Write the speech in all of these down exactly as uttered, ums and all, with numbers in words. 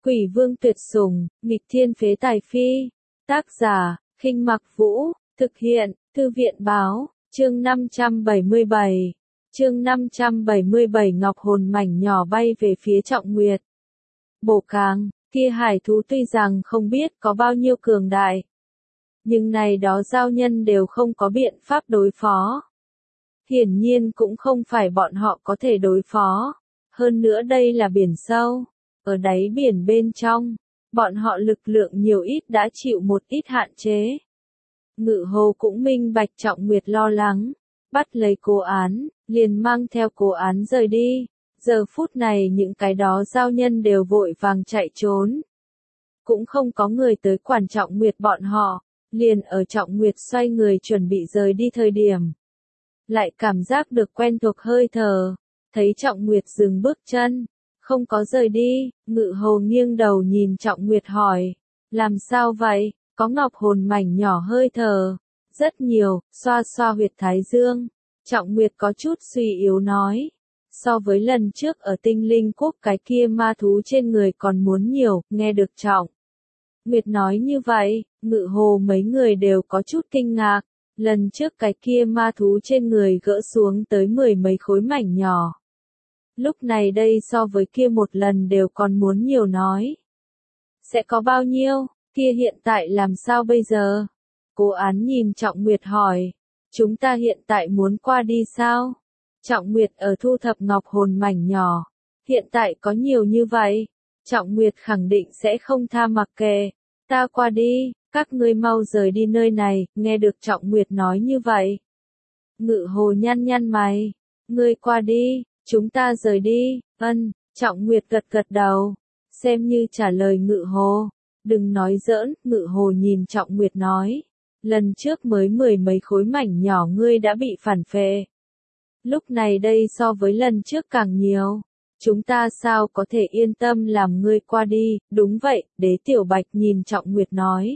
Quỷ vương tuyệt sủng, nghịch thiên phế tài phi. Tác giả, Khinh Mặc Vũ, thực hiện, Thư viện báo, chương năm trăm bảy mươi bảy. Chương năm trăm bảy mươi bảy Ngọc hồn mảnh nhỏ bay về phía Trọng Nguyệt. Bổ càng, kia hải thú tuy rằng không biết có bao nhiêu cường đại, nhưng này đó giao nhân đều không có biện pháp đối phó. Hiển nhiên cũng không phải bọn họ có thể đối phó. Hơn nữa đây là biển sâu, ở đáy biển bên trong, bọn họ lực lượng nhiều ít đã chịu một ít hạn chế. Ngự Hồ cũng minh bạch Trọng Nguyệt lo lắng, bắt lấy Cố Án, liền mang theo Cố Án rời đi. Giờ phút này những cái đó giao nhân đều vội vàng chạy trốn. Cũng không có người tới quản Trọng Nguyệt bọn họ, liền ở Trọng Nguyệt xoay người chuẩn bị rời đi thời điểm. Lại cảm giác được quen thuộc hơi thở, thấy Trọng Nguyệt dừng bước chân, không có rời đi. Ngự Hồ nghiêng đầu nhìn Trọng Nguyệt hỏi, làm sao vậy? Có ngọc hồn mảnh nhỏ hơi thở, rất nhiều, xoa xoa huyệt thái dương. Trọng Nguyệt có chút suy yếu nói, so với lần trước ở Tinh Linh Quốc cái kia ma thú trên người còn muốn nhiều. Nghe được Trọng Nguyệt nói như vậy, Ngự Hồ mấy người đều có chút kinh ngạc. Lần trước cái kia ma thú trên người gỡ xuống tới mười mấy khối mảnh nhỏ. Lúc này đây so với kia một lần đều còn muốn nhiều nói. Sẽ có bao nhiêu? Kia hiện tại làm sao bây giờ? Cố Án nhìn Trọng Nguyệt hỏi, chúng ta hiện tại muốn qua đi sao? Trọng Nguyệt ở thu thập ngọc hồn mảnh nhỏ. Hiện tại có nhiều như vậy, Trọng Nguyệt khẳng định sẽ không tha mặc kệ. Ta qua đi, các ngươi mau rời đi nơi này. Nghe được Trọng Nguyệt nói như vậy, Ngự Hồ nhăn nhăn mày, ngươi qua đi, chúng ta rời đi. Ân, Trọng Nguyệt gật gật đầu, xem như trả lời Ngự Hồ. Đừng nói giỡn, Ngự Hồ nhìn Trọng Nguyệt nói, lần trước mới mười mấy khối mảnh nhỏ ngươi đã bị phản phệ. Lúc này đây so với lần trước càng nhiều, chúng ta sao có thể yên tâm làm ngươi qua đi? Đúng vậy, Đế Tiểu Bạch nhìn Trọng Nguyệt nói.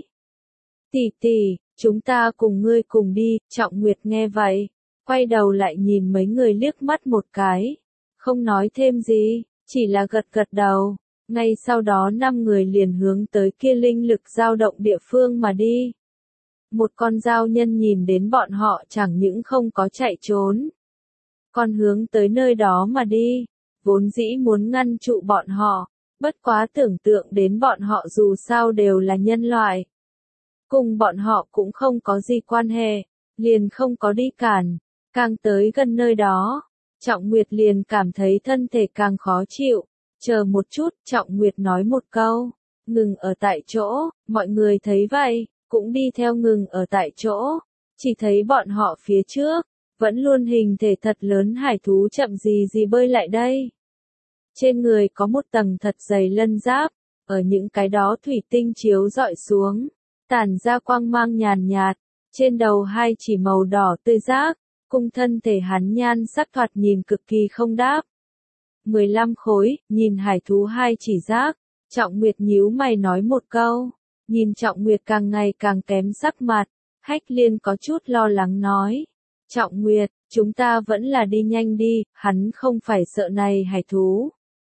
Tỷ tỷ, chúng ta cùng ngươi cùng đi. Trọng Nguyệt nghe vậy, quay đầu lại nhìn mấy người liếc mắt một cái, không nói thêm gì, chỉ là gật gật đầu. Ngay sau đó năm người liền hướng tới kia linh lực dao động địa phương mà đi. Một con giao nhân nhìn đến bọn họ chẳng những không có chạy trốn, còn hướng tới nơi đó mà đi, vốn dĩ muốn ngăn trụ bọn họ, bất quá tưởng tượng đến bọn họ dù sao đều là nhân loại, cùng bọn họ cũng không có gì quan hệ, liền không có đi cản. Càng tới gần nơi đó, Trọng Nguyệt liền cảm thấy thân thể càng khó chịu. Chờ một chút, Trọng Nguyệt nói một câu, ngừng ở tại chỗ. Mọi người thấy vậy, cũng đi theo ngừng ở tại chỗ. Chỉ thấy bọn họ phía trước, vẫn luôn hình thể thật lớn hải thú chậm gì gì bơi lại đây. Trên người có một tầng thật dày lân giáp, ở những cái đó thủy tinh chiếu rọi xuống, tản ra quang mang nhàn nhạt. Trên đầu hai chỉ màu đỏ tươi giác, cùng thân thể hắn nhan sắc thoạt nhìn cực kỳ không đáp. mười lăm khối, nhìn hải thú hai chỉ giác, Trọng Nguyệt nhíu mày nói một câu. Nhìn Trọng Nguyệt càng ngày càng kém sắc mặt, Hách Liên có chút lo lắng nói, Trọng Nguyệt, chúng ta vẫn là đi nhanh đi. Hắn không phải sợ này hải thú,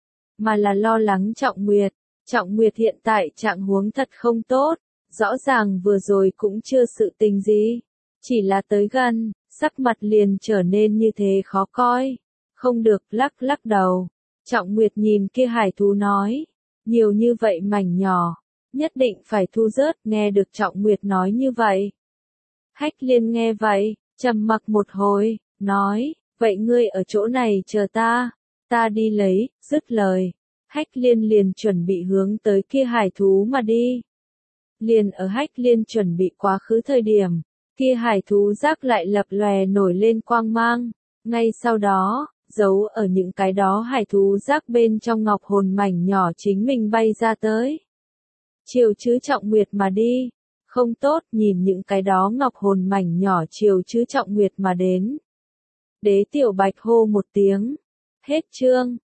mà là lo lắng Trọng Nguyệt. Trọng Nguyệt hiện tại trạng huống thật không tốt, rõ ràng vừa rồi cũng chưa sự tình gì, chỉ là tới gần, sắc mặt liền trở nên như thế khó coi. Không được, lắc lắc đầu. Trọng Nguyệt nhìn kia hải thú nói, nhiều như vậy mảnh nhỏ, nhất định phải thu rớt. Nghe được Trọng Nguyệt nói như vậy, Hách Liên nghe vậy, trầm mặc một hồi, nói, vậy ngươi ở chỗ này chờ ta, ta đi lấy. Dứt lời, Hách Liên liền chuẩn bị hướng tới kia hải thú mà đi. Liền ở Hách Liên chuẩn bị quá khứ thời điểm, kia hải thú giác lại lập lòe nổi lên quang mang. Ngay sau đó, giấu ở những cái đó hải thú giác bên trong ngọc hồn mảnh nhỏ chính mình bay ra tới, chiều chứ Trọng Nguyệt mà đi. Không tốt, nhìn những cái đó ngọc hồn mảnh nhỏ chiều chứ Trọng Nguyệt mà đến. Đế Tiểu Bạch hô một tiếng. Hết chương.